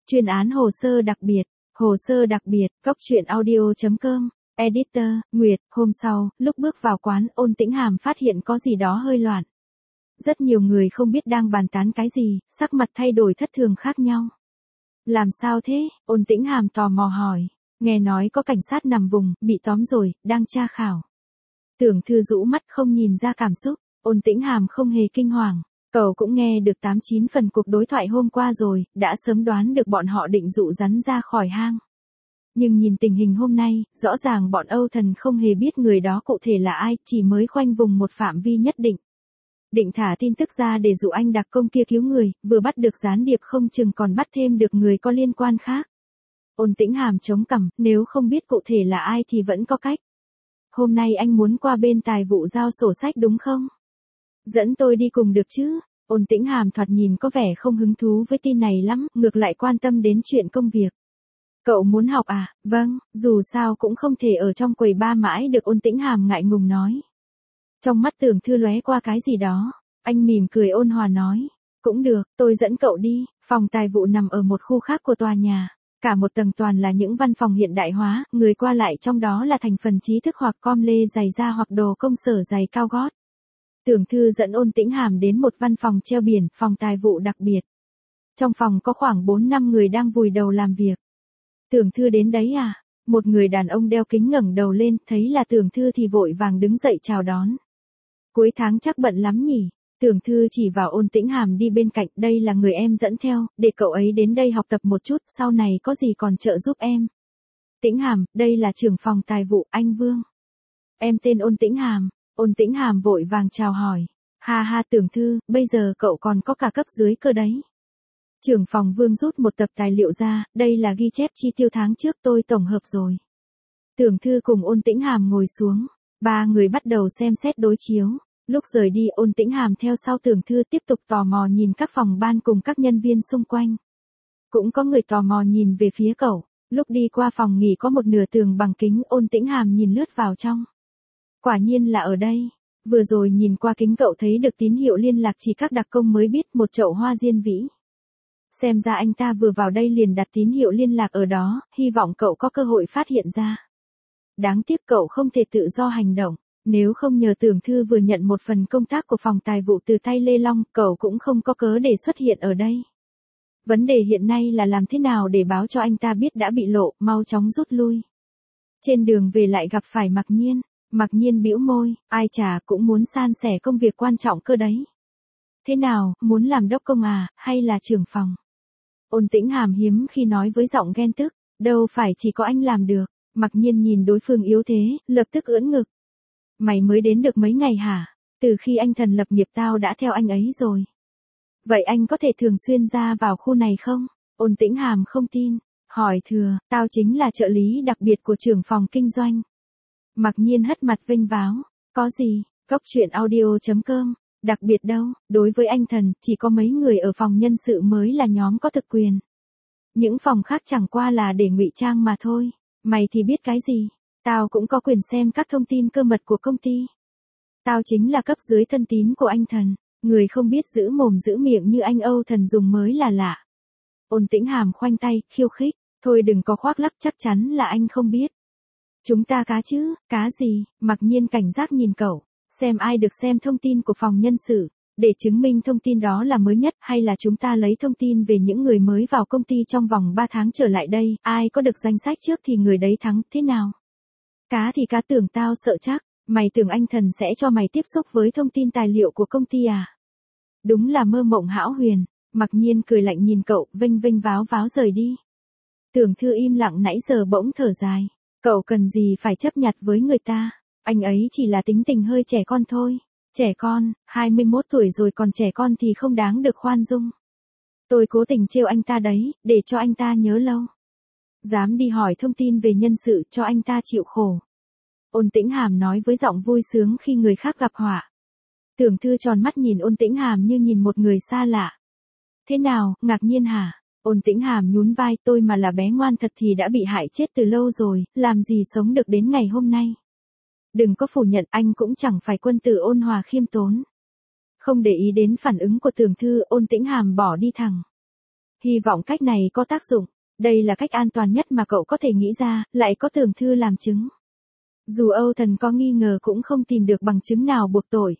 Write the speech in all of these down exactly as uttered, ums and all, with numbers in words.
Chuyên án hồ sơ đặc biệt, hồ sơ đặc biệt, cốc truyện audio chấm com, editor, Nguyệt. Hôm sau, lúc bước vào quán, Ôn Tĩnh Hàm phát hiện có gì đó hơi loạn. Rất nhiều người không biết đang bàn tán cái gì, sắc mặt thay đổi thất thường khác nhau. Làm sao thế? Ôn Tĩnh Hàm tò mò hỏi. Nghe nói có cảnh sát nằm vùng, bị tóm rồi, đang tra khảo. Tưởng Thư rũ mắt không nhìn ra cảm xúc, Ôn Tĩnh Hàm không hề kinh hoàng. Cậu cũng nghe được tám chín phần cuộc đối thoại hôm qua rồi, đã sớm đoán được bọn họ định dụ rắn ra khỏi hang. Nhưng nhìn tình hình hôm nay, rõ ràng bọn Âu Thần không hề biết người đó cụ thể là ai, chỉ mới khoanh vùng một phạm vi nhất định. Định thả tin tức ra để dụ anh đặc công kia cứu người, vừa bắt được gián điệp không chừng còn bắt thêm được người có liên quan khác. Ôn Tĩnh Hàm chống cằm, nếu không biết cụ thể là ai thì vẫn có cách. Hôm nay anh muốn qua bên tài vụ giao sổ sách đúng không? Dẫn tôi đi cùng được chứ? Ôn Tĩnh Hàm thoạt nhìn có vẻ không hứng thú với tin này lắm, ngược lại quan tâm đến chuyện công việc. Cậu muốn học à? Vâng, dù sao cũng không thể ở trong quầy ba mãi được, Ôn Tĩnh Hàm ngại ngùng nói. Trong mắt Tưởng Thư lóe qua cái gì đó, anh mỉm cười ôn hòa nói. Cũng được, tôi dẫn cậu đi. Phòng tài vụ nằm ở một khu khác của tòa nhà. Cả một tầng toàn là những văn phòng hiện đại hóa, người qua lại trong đó là thành phần trí thức hoặc com lê giày da hoặc đồ công sở giày cao gót. Tưởng Thư dẫn Ôn Tĩnh Hàm đến một văn phòng treo biển, phòng tài vụ đặc biệt. Trong phòng có khoảng bốn năm người đang vùi đầu làm việc. Tưởng Thư đến đấy à? Một người đàn ông đeo kính ngẩng đầu lên, thấy là Tưởng Thư thì vội vàng đứng dậy chào đón. Cuối tháng chắc bận lắm nhỉ? Tưởng Thư chỉ vào Ôn Tĩnh Hàm đi bên cạnh, đây là người em dẫn theo, để cậu ấy đến đây học tập một chút, sau này có gì còn trợ giúp em. Tĩnh Hàm, đây là trưởng phòng tài vụ, anh Vương. Em tên Ôn Tĩnh Hàm. Ôn Tĩnh Hàm vội vàng chào hỏi. Ha ha Tưởng Thư, bây giờ cậu còn có cả cấp dưới cơ đấy. Trưởng phòng Vương rút một tập tài liệu ra, đây là ghi chép chi tiêu tháng trước tôi tổng hợp rồi. Tưởng Thư cùng Ôn Tĩnh Hàm ngồi xuống, ba người bắt đầu xem xét đối chiếu. Lúc rời đi, Ôn Tĩnh Hàm theo sau Tưởng Thư tiếp tục tò mò nhìn các phòng ban cùng các nhân viên xung quanh. Cũng có người tò mò nhìn về phía cậu. Lúc đi qua phòng nghỉ có một nửa tường bằng kính, Ôn Tĩnh Hàm nhìn lướt vào trong. Quả nhiên là ở đây. Vừa rồi nhìn qua kính cậu thấy được tín hiệu liên lạc chỉ các đặc công mới biết, một chậu hoa diên vĩ. Xem ra anh ta vừa vào đây liền đặt tín hiệu liên lạc ở đó, hy vọng cậu có cơ hội phát hiện ra. Đáng tiếc cậu không thể tự do hành động. Nếu không nhờ Tưởng Thư vừa nhận một phần công tác của phòng tài vụ từ tay Lê Long, cậu cũng không có cớ để xuất hiện ở đây. Vấn đề hiện nay là làm thế nào để báo cho anh ta biết đã bị lộ, mau chóng rút lui. Trên đường về lại gặp phải Mặc Nhiên. Mặc Nhiên bĩu môi, ai chả cũng muốn san sẻ công việc quan trọng cơ đấy. Thế nào, muốn làm đốc công à, hay là trưởng phòng? Ôn Tĩnh Hàm hiếm khi nói với giọng ghen tức, đâu phải chỉ có anh làm được. Mặc Nhiên nhìn đối phương yếu thế, lập tức ưỡn ngực. Mày mới đến được mấy ngày hả? Từ khi anh Thần lập nghiệp tao đã theo anh ấy rồi. Vậy anh có thể thường xuyên ra vào khu này không? Ôn Tĩnh Hàm không tin, hỏi thừa, tao chính là trợ lý đặc biệt của trưởng phòng kinh doanh. Mặc Nhiên hất mặt vênh váo, có gì, cốc truyện audio chấm com, đặc biệt đâu, đối với anh Thần, chỉ có mấy người ở phòng nhân sự mới là nhóm có thực quyền. Những phòng khác chẳng qua là để ngụy trang mà thôi, mày thì biết cái gì, tao cũng có quyền xem các thông tin cơ mật của công ty. Tao chính là cấp dưới thân tín của anh Thần, người không biết giữ mồm giữ miệng như anh Âu Thần dùng mới là lạ. Ôn Tĩnh Hàm khoanh tay, khiêu khích, thôi đừng có khoác lác, chắc chắn là anh không biết. Chúng ta cá chứ, cá gì? Mặc Nhiên cảnh giác nhìn cậu, xem ai được xem thông tin của phòng nhân sự, để chứng minh thông tin đó là mới nhất, hay là chúng ta lấy thông tin về những người mới vào công ty trong vòng ba tháng trở lại đây, ai có được danh sách trước thì người đấy thắng, thế nào? Cá thì cá, tưởng tao sợ chắc, mày tưởng anh Thần sẽ cho mày tiếp xúc với thông tin tài liệu của công ty à? Đúng là mơ mộng hão huyền. Mặc Nhiên cười lạnh nhìn cậu, vênh vênh váo váo rời đi. Tưởng Thư im lặng nãy giờ bỗng thở dài. Cậu cần gì phải chấp nhặt với người ta, anh ấy chỉ là tính tình hơi trẻ con thôi. Trẻ con, hai mươi mốt tuổi rồi còn trẻ con thì không đáng được khoan dung. Tôi cố tình trêu anh ta đấy, để cho anh ta nhớ lâu. Dám đi hỏi thông tin về nhân sự cho anh ta chịu khổ. Ôn Tĩnh Hàm nói với giọng vui sướng khi người khác gặp họa. Tưởng Thư tròn mắt nhìn Ôn Tĩnh Hàm như nhìn một người xa lạ. Thế nào, ngạc nhiên hả? Ôn Tĩnh Hàm nhún vai, tôi mà là bé ngoan thật thì đã bị hại chết từ lâu rồi, làm gì sống được đến ngày hôm nay. Đừng có phủ nhận, anh cũng chẳng phải quân tử ôn hòa khiêm tốn. Không để ý đến phản ứng của Tưởng Thư, Ôn Tĩnh Hàm bỏ đi thẳng. Hy vọng cách này có tác dụng. Đây là cách an toàn nhất mà cậu có thể nghĩ ra, lại có tường thư làm chứng. Dù Âu Thần có nghi ngờ cũng không tìm được bằng chứng nào buộc tội.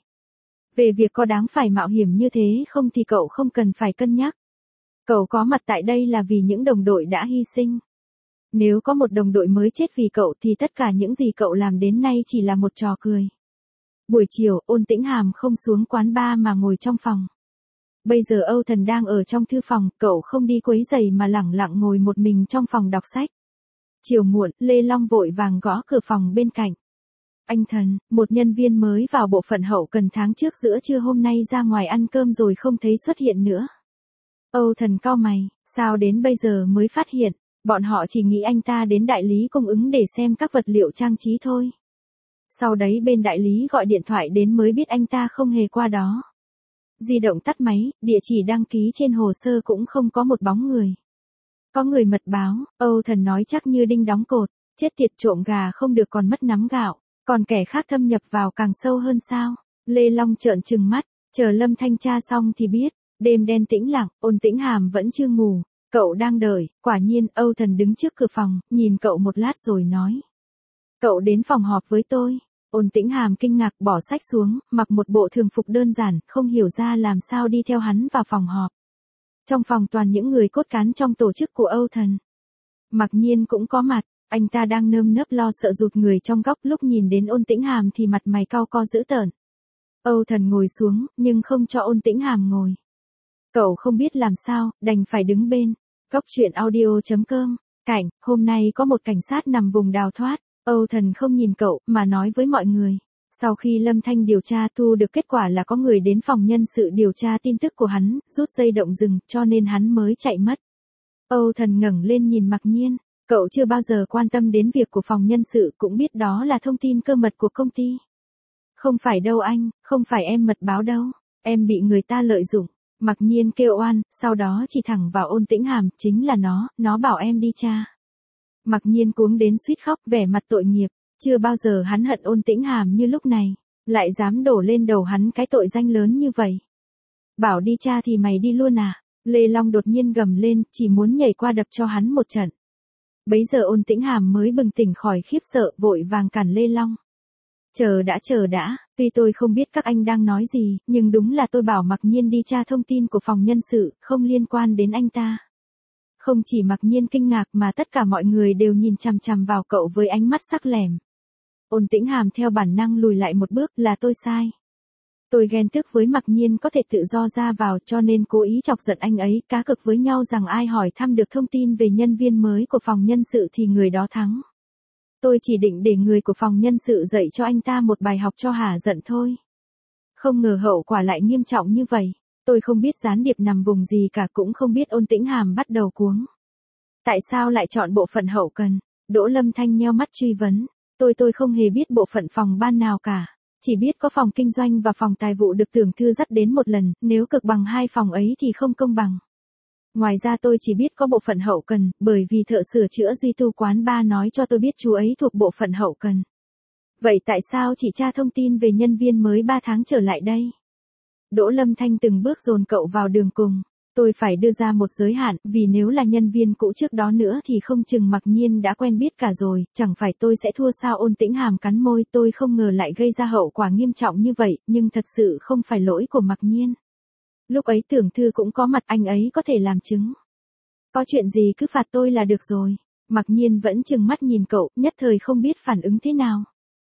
Về việc có đáng phải mạo hiểm như thế không thì cậu không cần phải cân nhắc. Cậu có mặt tại đây là vì những đồng đội đã hy sinh. Nếu có một đồng đội mới chết vì cậu thì tất cả những gì cậu làm đến nay chỉ là một trò cười. Buổi chiều, Ôn Tĩnh Hàm không xuống quán bar mà ngồi trong phòng. Bây giờ Âu Thần đang ở trong thư phòng, cậu không đi quấy rầy mà lẳng lặng ngồi một mình trong phòng đọc sách. Chiều muộn, Lê Long vội vàng gõ cửa phòng bên cạnh. Anh Thần, một nhân viên mới vào bộ phận hậu cần tháng trước giữa trưa hôm nay ra ngoài ăn cơm rồi không thấy xuất hiện nữa. Âu Thần cau mày, sao đến bây giờ mới phát hiện, bọn họ chỉ nghĩ anh ta đến đại lý cung ứng để xem các vật liệu trang trí thôi. Sau đấy bên đại lý gọi điện thoại đến mới biết anh ta không hề qua đó. Di động tắt máy, địa chỉ đăng ký trên hồ sơ cũng không có một bóng người. Có người mật báo, Âu Thần nói chắc như đinh đóng cột, chết tiệt, trộm gà không được còn mất nắm gạo, còn kẻ khác thâm nhập vào càng sâu hơn sao? Lê Long trợn trừng mắt, chờ Lâm thanh tra xong thì biết. Đêm đen tĩnh lặng, Ôn Tĩnh Hàm vẫn chưa ngủ, cậu đang đợi. Quả nhiên, Âu Thần đứng trước cửa phòng, nhìn cậu một lát rồi nói. Cậu đến phòng họp với tôi. Ôn Tĩnh Hàm kinh ngạc bỏ sách xuống, mặc một bộ thường phục đơn giản, không hiểu ra làm sao đi theo hắn vào phòng họp. Trong phòng toàn những người cốt cán trong tổ chức của Âu Thần. Mặc Nhiên cũng có mặt, anh ta đang nơm nớp lo sợ rụt người trong góc, lúc nhìn đến Ôn Tĩnh Hàm thì mặt mày cau co dữ tợn. Âu Thần ngồi xuống, nhưng không cho Ôn Tĩnh Hàm ngồi. Cậu không biết làm sao, đành phải đứng bên. Góc truyện audio chấm com. Cảnh, hôm nay có một cảnh sát nằm vùng đào thoát. Âu Thần không nhìn cậu, mà nói với mọi người. Sau khi Lâm Thanh điều tra thu được kết quả là có người đến phòng nhân sự điều tra tin tức của hắn, rút dây động rừng, cho nên hắn mới chạy mất. Âu Thần ngẩng lên nhìn Mặc Nhiên. Cậu chưa bao giờ quan tâm đến việc của phòng nhân sự, cũng biết đó là thông tin cơ mật của công ty. Không phải đâu anh, không phải em mật báo đâu. Em bị người ta lợi dụng. Mặc Nhiên kêu oan, sau đó chỉ thẳng vào Ôn Tĩnh Hàm, chính là nó, nó bảo em đi tra. Mặc Nhiên cuống đến suýt khóc, vẻ mặt tội nghiệp, chưa bao giờ hắn hận Ôn Tĩnh Hàm như lúc này, lại dám đổ lên đầu hắn cái tội danh lớn như vậy. Bảo đi tra thì mày đi luôn à? Lê Long đột nhiên gầm lên, chỉ muốn nhảy qua đập cho hắn một trận. Bấy giờ Ôn Tĩnh Hàm mới bừng tỉnh khỏi khiếp sợ, vội vàng cản Lê Long. Chờ đã chờ đã, tuy tôi không biết các anh đang nói gì, nhưng đúng là tôi bảo Mặc Nhiên đi tra thông tin của phòng nhân sự, không liên quan đến anh ta. Không chỉ Mặc Nhiên kinh ngạc mà tất cả mọi người đều nhìn chằm chằm vào cậu với ánh mắt sắc lẻm. Ôn Tĩnh Hàm theo bản năng lùi lại một bước, là tôi sai. Tôi ghen tức với Mặc Nhiên có thể tự do ra vào, cho nên cố ý chọc giận anh ấy, cá cược với nhau rằng ai hỏi thăm được thông tin về nhân viên mới của phòng nhân sự thì người đó thắng. Tôi chỉ định để người của phòng nhân sự dạy cho anh ta một bài học cho hả giận thôi. Không ngờ hậu quả lại nghiêm trọng như vậy. Tôi không biết gián điệp nằm vùng gì cả, cũng không biết. Ôn Tĩnh Hàm bắt đầu cuống. Tại sao lại chọn bộ phận hậu cần? Đỗ Lâm Thanh nheo mắt truy vấn. Tôi tôi không hề biết bộ phận phòng ban nào cả. Chỉ biết có phòng kinh doanh và phòng tài vụ được Tưởng Thư dắt đến một lần, nếu cực bằng hai phòng ấy thì không công bằng. Ngoài ra tôi chỉ biết có bộ phận hậu cần, bởi vì thợ sửa chữa Duy Tu quán ba nói cho tôi biết chú ấy thuộc bộ phận hậu cần. Vậy tại sao chỉ tra thông tin về nhân viên mới ba tháng trở lại đây? Đỗ Lâm Thanh từng bước dồn cậu vào đường cùng. Tôi phải đưa ra một giới hạn, vì nếu là nhân viên cũ trước đó nữa thì không chừng Mặc Nhiên đã quen biết cả rồi, chẳng phải tôi sẽ thua sao? Ôn Tĩnh Hàm cắn môi, tôi không ngờ lại gây ra hậu quả nghiêm trọng như vậy, nhưng thật sự không phải lỗi của Mặc Nhiên. Lúc ấy Tưởng Thư cũng có mặt, anh ấy có thể làm chứng. Có chuyện gì cứ phạt tôi là được rồi. Mặc Nhiên vẫn trừng mắt nhìn cậu, nhất thời không biết phản ứng thế nào.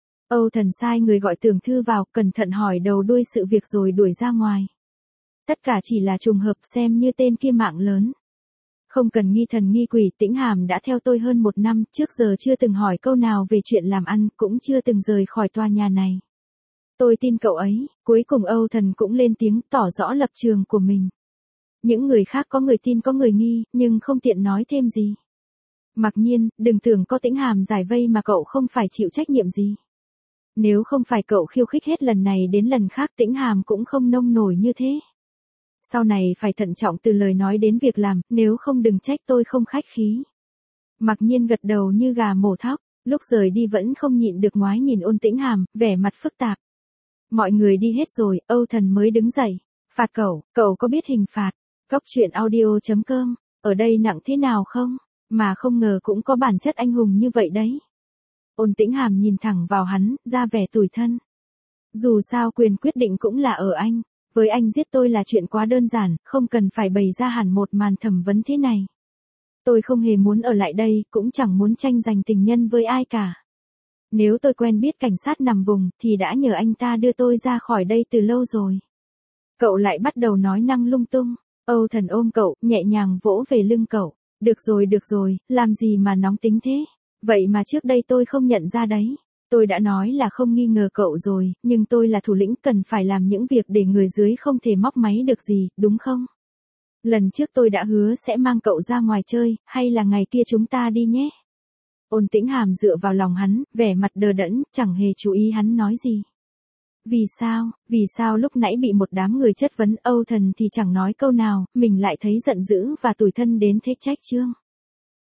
Âu Thần sai người gọi Tưởng Thư vào, cẩn thận hỏi đầu đuôi sự việc rồi đuổi ra ngoài. Tất cả chỉ là trùng hợp, xem như tên kia mạng lớn. Không cần nghi thần nghi quỷ, Tĩnh Hàm đã theo tôi hơn một năm, trước giờ chưa từng hỏi câu nào về chuyện làm ăn, cũng chưa từng rời khỏi tòa nhà này. Tôi tin cậu ấy. Cuối cùng Âu Thần cũng lên tiếng, tỏ rõ lập trường của mình. Những người khác có người tin có người nghi, nhưng không tiện nói thêm gì. Mặc Nhiên, đừng tưởng có Tĩnh Hàm giải vây mà cậu không phải chịu trách nhiệm gì. Nếu không phải cậu khiêu khích hết lần này đến lần khác, Tĩnh Hàm cũng không nông nổi như thế. Sau này phải thận trọng từ lời nói đến việc làm, nếu không đừng trách tôi không khách khí. Mặc Nhiên gật đầu như gà mổ thóc, lúc rời đi vẫn không nhịn được ngoái nhìn Ôn Tĩnh Hàm, vẻ mặt phức tạp. Mọi người đi hết rồi, Âu Thần mới đứng dậy. Phạt cậu, cậu có biết hình phạt? Cóc truyện audio chấm com, ở đây nặng thế nào không? Mà không ngờ cũng có bản chất anh hùng như vậy đấy. Ôn Tĩnh Hàm nhìn thẳng vào hắn, ra vẻ tủi thân. Dù sao quyền quyết định cũng là ở anh, với anh giết tôi là chuyện quá đơn giản, không cần phải bày ra hẳn một màn thẩm vấn thế này. Tôi không hề muốn ở lại đây, cũng chẳng muốn tranh giành tình nhân với ai cả. Nếu tôi quen biết cảnh sát nằm vùng, thì đã nhờ anh ta đưa tôi ra khỏi đây từ lâu rồi. Cậu lại bắt đầu nói năng lung tung. Âu Thần ôm cậu, nhẹ nhàng vỗ về lưng cậu. Được rồi được rồi, làm gì mà nóng tính thế? Vậy mà trước đây tôi không nhận ra đấy. Tôi đã nói là không nghi ngờ cậu rồi, nhưng tôi là thủ lĩnh cần phải làm những việc để người dưới không thể móc máy được gì, đúng không? Lần trước tôi đã hứa sẽ mang cậu ra ngoài chơi, hay là ngày kia chúng ta đi nhé? Ôn Tĩnh Hàm dựa vào lòng hắn, vẻ mặt đờ đẫn, chẳng hề chú ý hắn nói gì. Vì sao, vì sao lúc nãy bị một đám người chất vấn Âu Thần thì chẳng nói câu nào, mình lại thấy giận dữ và tủi thân đến thế trách chương.